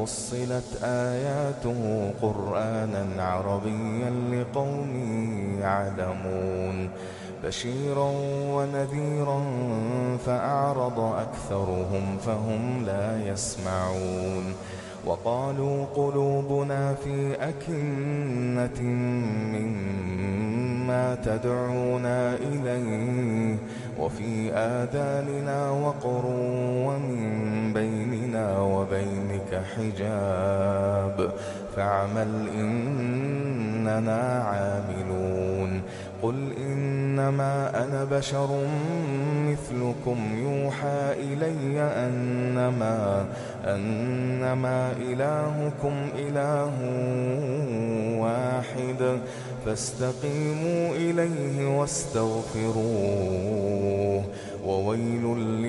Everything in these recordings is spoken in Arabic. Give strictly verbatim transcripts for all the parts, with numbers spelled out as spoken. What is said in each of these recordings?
فصلت آياته قرآنا عربيا لقوم يعلمون بشيرا ونذيرا فأعرض أكثرهم فهم لا يسمعون وقالوا قلوبنا في أكنة مما تدعونا إليه وفي آذاننا وقر ومن بيننا وبينك حجاب فاعمل إننا عاملون قل إنما أنا بشر مثلكم يوحى إلي أنما, أنما إلهكم إله واحد فاستقيموا إليه واستغفروه وويل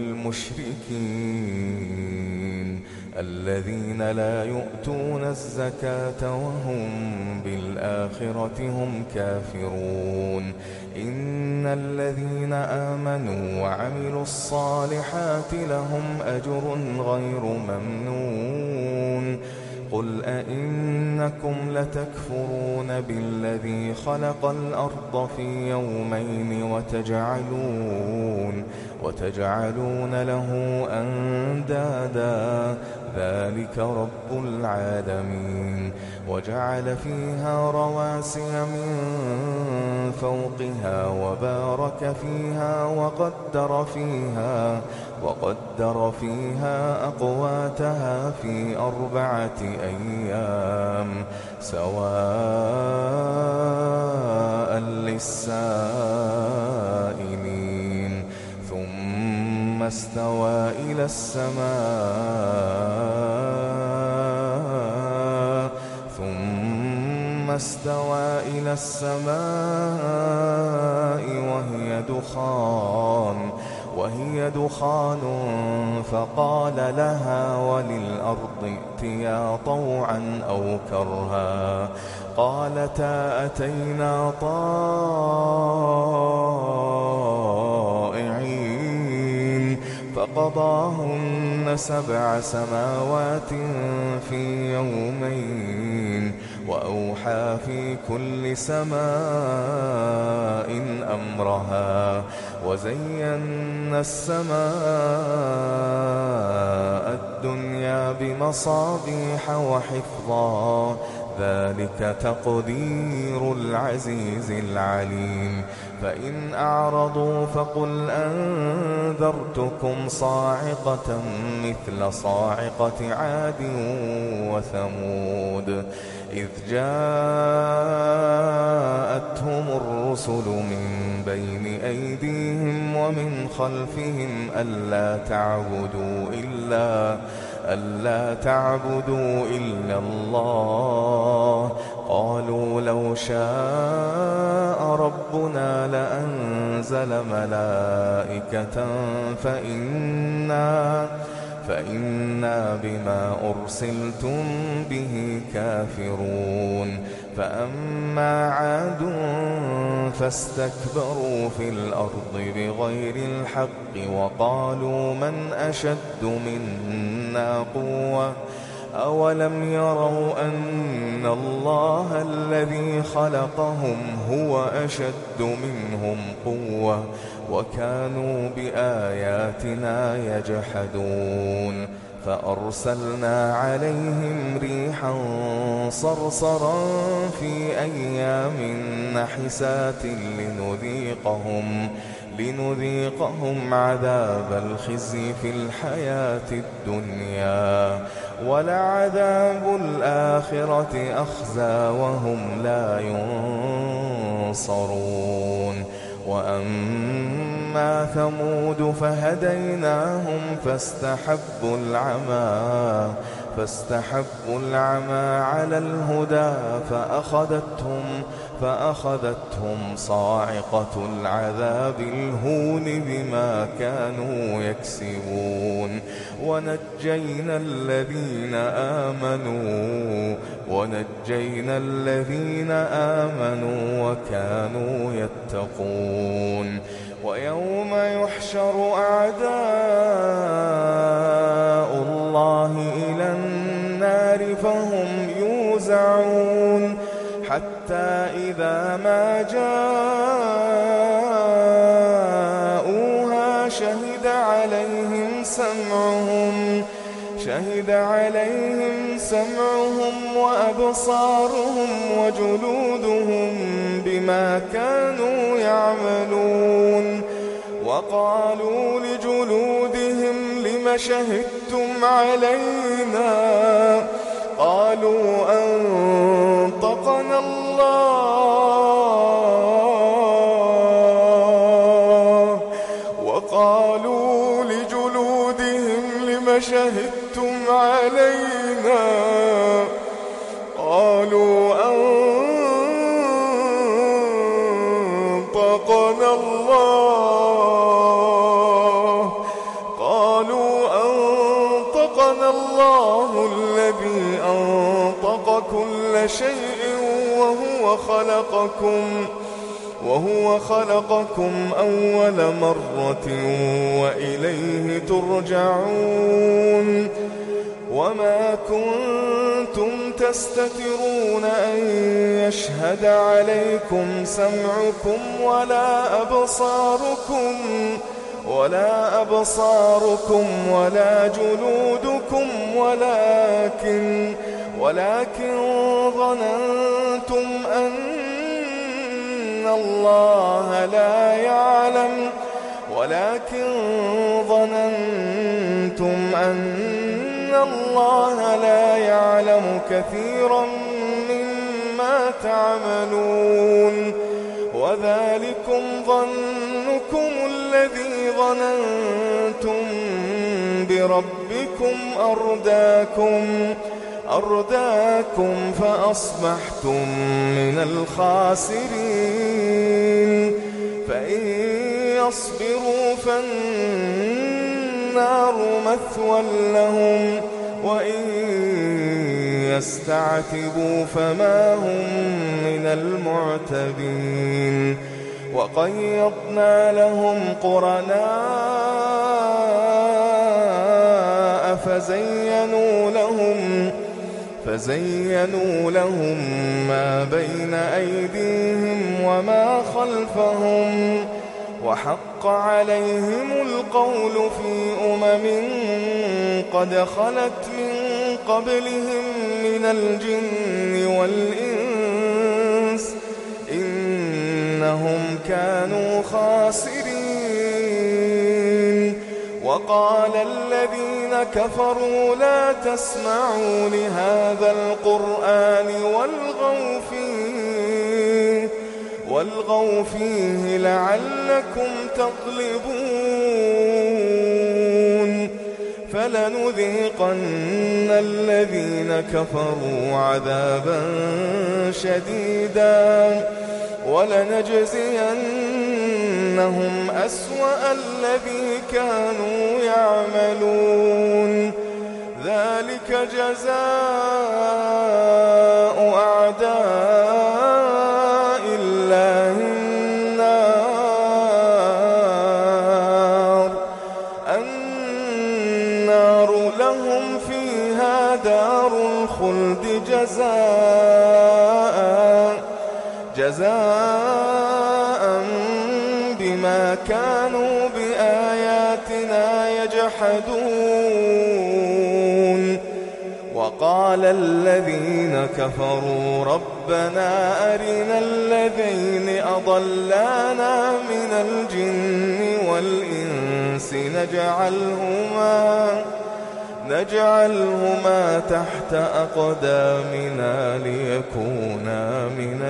للمشركين الذين لا يؤتون الزكاة وهم بالآخرة هم كافرون إن الذين آمنوا وعملوا الصالحات لهم أجر غير ممنون قل أئنكم لتكفرون بالذي خلق الأرض في يومين وتجعلون, وتجعلون له أندادا ذلك رب العالمين وجعل فيها رواسي من فوقها وبارك فيها وقدر فيها وقدر فيها أقواتها في أربعة أيام سواء للسائلين ثم استوى إلى السماء ثم استوى إلى السماء وهي دخان وهي دخان فقال لها وللأرض ائتيا طوعا أو كرها قالتا أتينا طائعين فقضاهن سبع سماوات في يومين وأوحى في كل سماء أمرها وزينا السماء الدنيا بمصابيح وحفظا ذلك تقدير العزيز العليم فإن أعرضوا فقل أنذرتكم صاعقة مثل صاعقة عاد وثمود إذ جاءتهم الرسل من بين أيديهم ومن خلفهم ألا تعبدوا إلا ألا تعبدوا إلا الله قالوا لو شاء ربنا لأنزل ملائكة فإنا فإنا بما أرسلتم به كافرون فأما عاد فاستكبروا في الأرض بغير الحق وقالوا من أشد منا قوة أولم يروا أن الله الذي خلقهم هو أشد منهم قوة وكانوا بآياتنا يجحدون فأرسلنا عليهم ريحا صرصرا في أيام نحسات لنذيقهم لنذيقهم عذاب الخزي في الحياة الدنيا ولعذاب الآخرة أخزى وهم لا ينصرون وأما ثمود فهديناهم فاستحبوا العمى فاستحبوا العمى على الهدى فأخذتهم فأخذتهم صاعقة العذاب الهون بما كانوا يكسبون ونجينا الذين آمنوا ونجينا الذين آمنوا وكانوا يتقون ويوم يحشر أعداء الله إلى النار النار فهم يوزعون حتى إذا ما جاءوها شهد عليهم سمعهم شهد عليهم سمعهم وأبصارهم وجلودهم بما كانوا يعملون وقالوا لجلودهم لم شهدتم علينا قالوا أنطقنا الله وقالوا لجلودهم لم شهدتم علينا قالوا أنطقنا الله قالوا أنطقنا الله الذي أنطق كل شيء وهو خلقكم وهو خلقكم أول مرة وإليه ترجعون وما كنتم تستترون أن يشهد عليكم سمعكم ولا أبصاركم ولا أبصاركم ولا جلودكم ولكن ولكن ظننتم أن الله لا يعلم ولكن ظننتم أن الله لا يعلم كثيرا مما تعملون وذلكم ظنكم الذي ظننتم بربكم أرداكم أرداكم فأصبحتم من الخاسرين فإن يصبروا فالنار مثوى لهم وإن يستعتبوا فما هم من المعتبين وقيضنا لهم قرناء فزينوا لهم فزينوا لهم ما بين أيديهم وما خلفهم وحق عليهم القول في أمم قد خلت من قبلهم من الجن والإنس إنهم كانوا خاسرين وقال الذين كفروا لا تسمعوا لهذا القرآن والغوا فيه والغوا فيه لعلكم تغلبون فلنذيقن الذين كفروا عذابا شديدا ولنجزينهم أسوأ الذي كانوا يعملون ذلك جزاء أعداء الله النار النار لهم فيها دار الخلد جزاء جزاء بما كانوا بآياتنا يجحدون وقال الذين كفروا ربنا أرنا الذين أضلانا من الجن والإنس نجعلهما نجعلهما تحت أقدامنا ليكونا من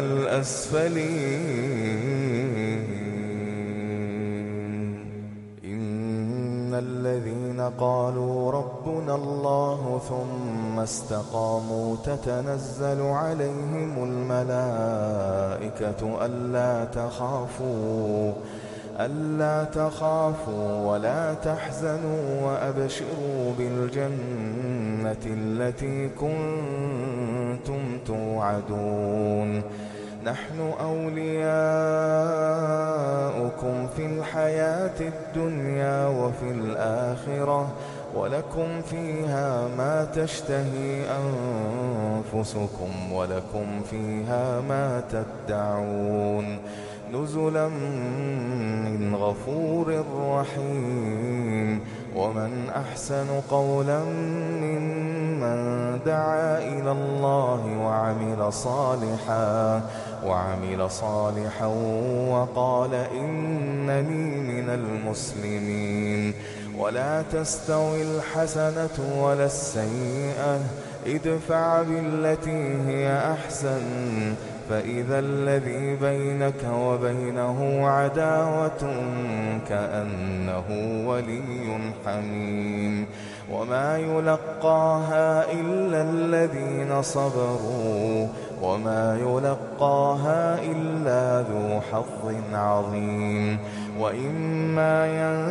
الأسفلين إن الذين قالوا ربنا الله ثم استقاموا تتنزل عليهم الملائكة ألا تخافوا ألا تخافوا ولا تحزنوا وأبشروا بالجنة التي كنتم توعدون نحن أولياؤكم في الحياة الدنيا وفي الآخرة ولكم فيها ما تشتهي أنفسكم ولكم فيها ما تدعون نزلا من غفور رحيم. ومن أحسن قولا ممن دعا إلى الله وعمل صالحا وعمل صالحا وقال إنني من المسلمين. ولا تستوي الحسنة ولا السيئة ادفع بالتي هي أحسن فإذا الذي بينك وبينه عداوة كأنه ولي حميم. وما يلقاها إلا الذين صبروا وما يلقاها إلا ذو حظ عظيم. وإما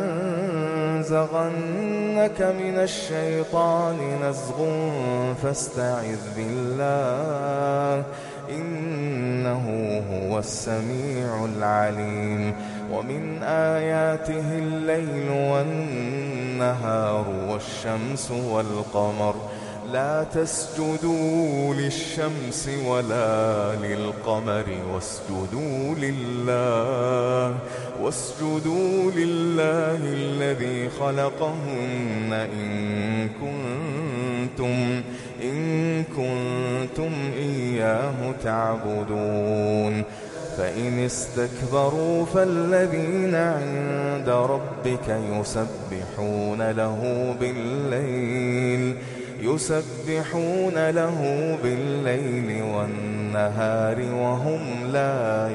ينزغنك من الشيطان نزغ فاستعذ بالله إنه هو السميع العليم. ومن آياته الليل والنهار والشمس والقمر لا تسجدوا للشمس ولا للقمر واسجدوا لله واسجدوا لله الذي خلقهن إن كنتم إن كنتم إياه تعبدون. فإن استكبروا فالذين عند ربك يسبحون له بالليل يسبحون له بالليل والنهار وهم لا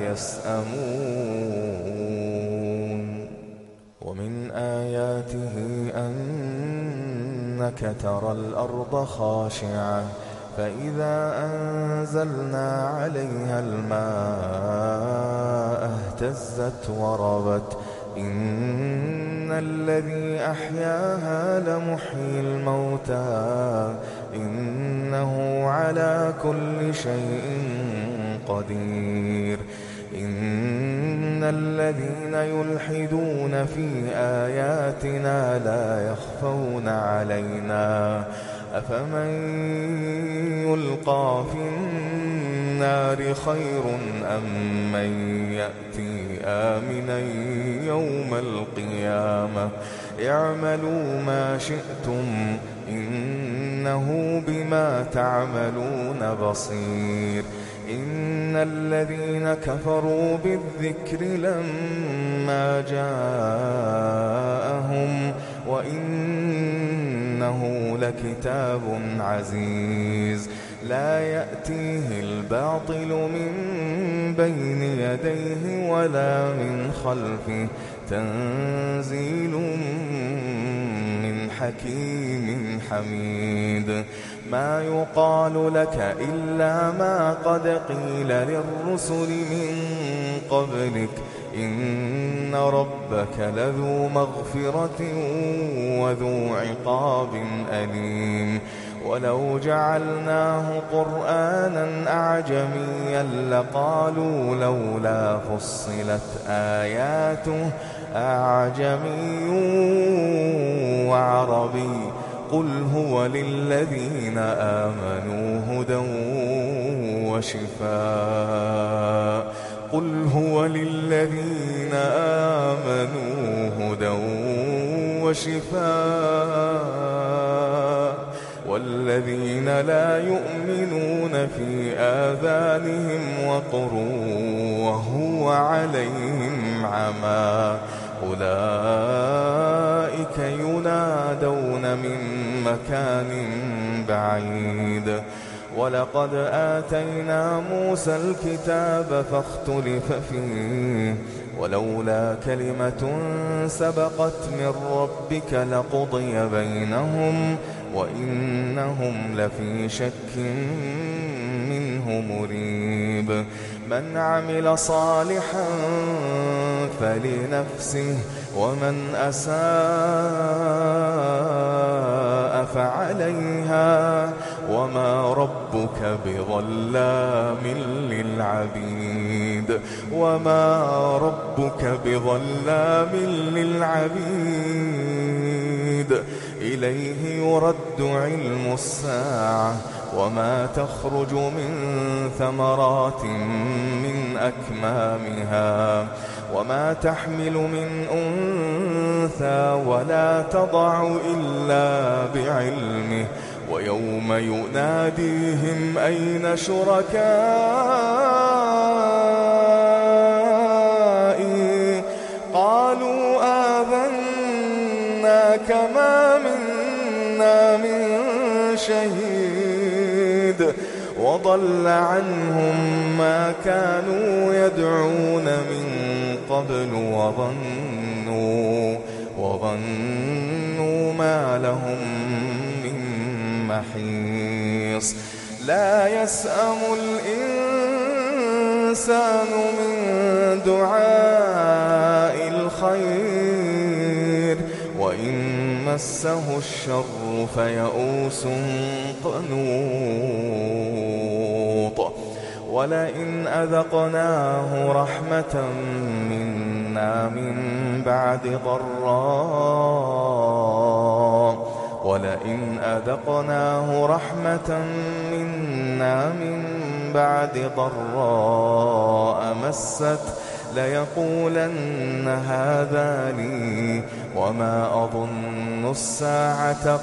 يسأمون. ومن آياته أنك ترى الأرض خاشعة فإذا أنزلنا عليها الماء اهتزت وربت إن الذي أحياها لمحيي الموتى إنه على كل شيء قدير. إن الذين يلحدون في آياتنا لا يخفون علينا أفمن يلقى في النار خير أم من يأتي آمنا يوم القيامة اعملوا ما شئتم إنه بما تعملون بصير. إن الذين كفروا بالذكر لما جاءهم وإنه لكتاب عزيز لا يأتيه الباطل من بين يديه ولا من خلفه تنزيل من حكيم حميد. ما يقال لك إلا ما قد قيل للرسل من قبلك إن ربك لذو مغفرة وذو عقاب أليم. ولو جعلناه قرآنا أعجميا لقالوا لولا فصلت آياته أعجمي وعربي قل هو للذين آمنوا هدى وشفاء قل هو للذين آمنوا هدى وشفاء والذين لا يؤمنون في آذانهم وقر وهو عليهم عمى أولئك ينادون من مكان بعيد. ولقد آتينا موسى الكتاب فاختلف فيه ولولا كلمة سبقت من ربك لقضي بينهم وإنهم لفي شك منه مريب. من عمل صالحا فلنفسه ومن أساء فعليها وما ربك بظلام للعبيد وما ربك بظلام للعبيد. إليه يرد علم الساعة وما تخرج من ثمرات من أكمامها وما تحمل من أنثى ولا تضع إلا بعلمه ويوم يناديهم أين شركائي قالوا آذناك ما منا من شهيد وضل عنهم ما كانوا يدعون من قبل وظنوا وظنوا ما لهم من محيص لا يسأم الإنسان من دعاء الخير وإن مسه الشر فيئوس قنوط ولئن أذقناه رحمة منا من بعد ضراء ولئن أذقناه رحمة منا من بعد ضراء مست ليقولن هذا لي وما أظن الساعة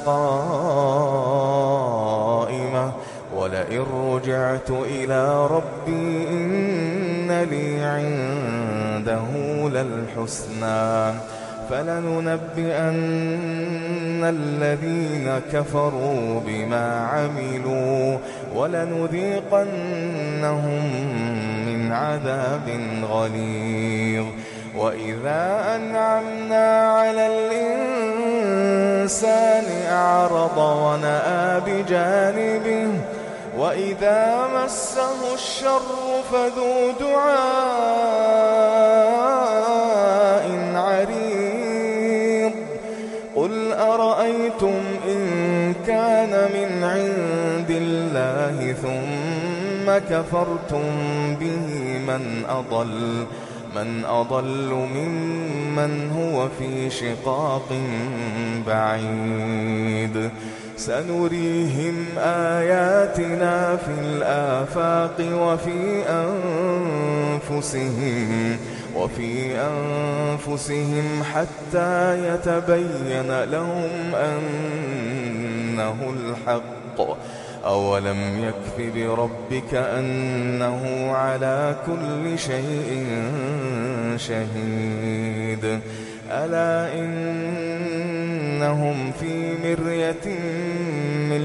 قائمة ولئن رجعت إلى ربي إن لي عنده للحسنى فلننبئن الذين كفروا بما عملوا ولنذيقنهم من عذاب غليظ وإذا أنعمنا على الإنسان أعرض ونأى بجانبه وإذا مسه الشر فذو دعاء عريض قل أرأيتم إن كان من عند الله ثم كفرتم به من أضل من أضل ممن هو في شقاق بعيد سنريهم آياتنا في الآفاق وفي أنفسهم وفي أنفسهم حتى يتبين لهم أنه الحق أولم يكف بربك أنه على كل شيء شهيد ألا إنهم في مرية من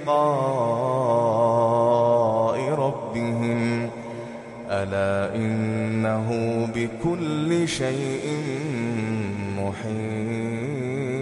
لقاء ربهم ألا إنه بكل شيء محيط